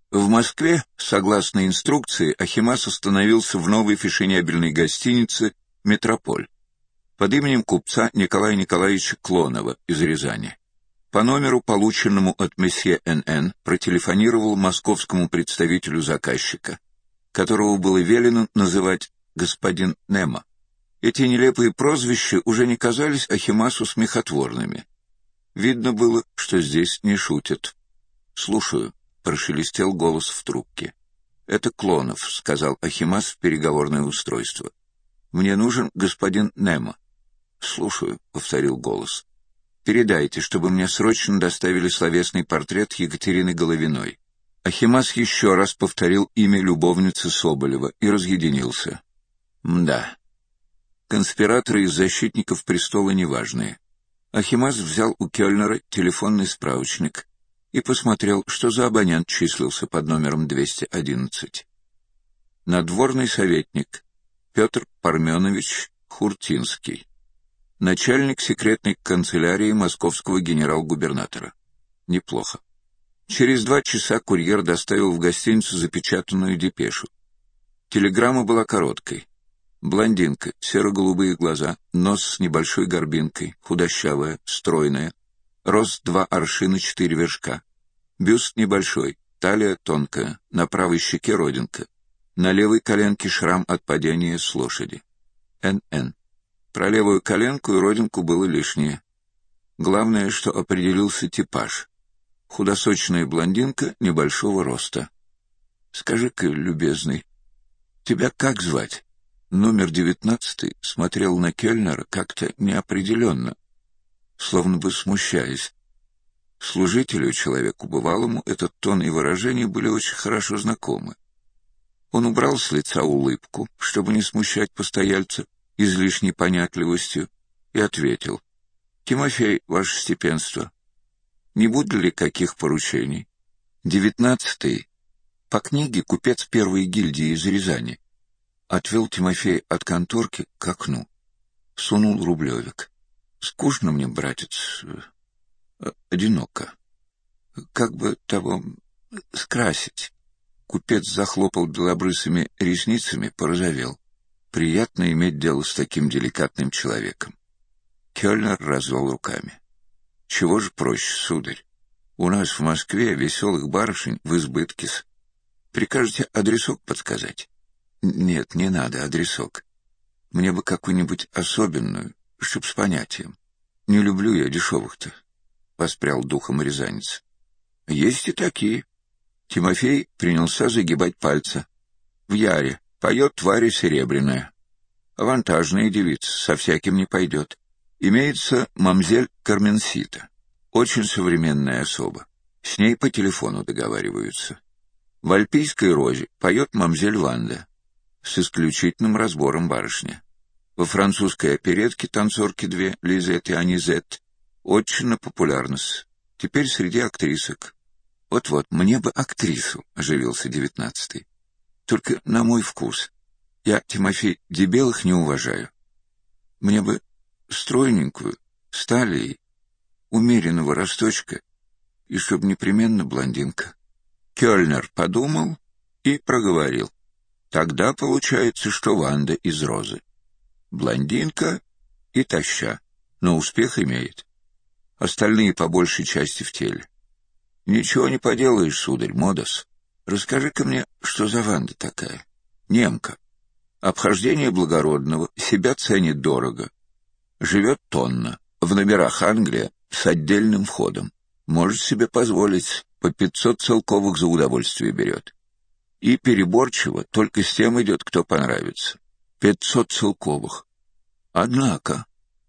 В Москве, согласно инструкции, Ахимас остановился в новой фешенебельной гостинице «Метрополь» под именем купца Николая Николаевича Клонова из Рязани. По номеру, полученному от месье Н.Н., протелефонировал московскому представителю заказчика, которого было велено называть господин Немо. Эти нелепые прозвища уже не казались Ахимасу смехотворными. Видно было, что здесь не шутят. «Слушаю», — прошелестел голос в трубке. «Это Клонов», — сказал Ахимас в переговорное устройство. «Мне нужен господин Немо». «Слушаю», — повторил голос. «Передайте, чтобы мне срочно доставили словесный портрет Екатерины Головиной». Ахимас еще раз повторил имя любовницы Соболева и разъединился. «Мда. Конспираторы из защитников престола неважные». Ахимас взял у Кёльнера телефонный справочник и посмотрел, что за абонент числился под номером 211. Надворный советник Петр Парменович Хуртинский, начальник секретной канцелярии московского генерал-губернатора. Неплохо. Через 2 часа курьер доставил в гостиницу запечатанную депешу. Телеграмма была короткой. Блондинка, серо-голубые глаза, нос с небольшой горбинкой, худощавая, стройная, рост 2 аршина 4 вершка, бюст небольшой, талия тонкая, на правой щеке родинка, на левой коленке шрам от падения с лошади. Н.Н. Про левую коленку и родинку было лишнее. Главное, что определился типаж. Худосочная блондинка небольшого роста. «Скажи-ка, любезный, тебя как звать?» Номер 19 смотрел на Кёльнера как-то неопределенно, словно бы смущаясь. Служителю, человеку бывалому, этот тон и выражение были очень хорошо знакомы. Он убрал с лица улыбку, чтобы не смущать постояльца излишней понятливостью, и ответил: «Тимофей, ваше степенство, не будет ли каких поручений?» 19-й, по книге купец первой гильдии из Рязани, отвел Тимофея от конторки к окну, сунул рублевик. «Скучно мне, братец, одиноко. Как бы того скрасить?» Купец захлопал белобрысыми ресницами, порозовел. Приятно иметь дело с таким деликатным человеком. Кёльнер развел руками. «Чего же проще, сударь? У нас в Москве веселых барышень в избытке-с. Прикажете адресок подсказать?» «Нет, не надо адресок. Мне бы какую-нибудь особенную, чтоб с понятием. Не люблю я дешевых-то», — воспрял духом рязанец. «Есть и такие». Тимофей принялся загибать пальцы. «В Яре поет тварь серебряная. Авантажная девица, со всяким не пойдет. Имеется мамзель Карменсита, очень современная особа. С ней по телефону договариваются. В Альпийской розе поет мамзель Ванда, с исключительным разбором барышня. Во французской оперетке танцорки 2, Лизет и Анизет, очень популярность. Теперь среди актрисок. Вот-вот, мне бы актрису», — оживился 19-й. «Только на мой вкус. Я, Тимофей, дебелых не уважаю. Мне бы стройненькую, с талией, умеренного росточка, и чтоб непременно блондинка». Кёльнер подумал и проговорил: «Тогда получается, что Ванда из розы. Блондинка и таща, но успех имеет. Остальные по большей части в теле. Ничего не поделаешь, сударь, модас. Расскажи-ка мне, что за Ванда такая? Немка. Обхождение благородного, себя ценит дорого. Живет тонно, в номерах Англия, с отдельным входом. Может себе позволить, по 500 целковых за удовольствие берет. И переборчиво, только с тем идет, кто понравится. 500 целковых. Однако,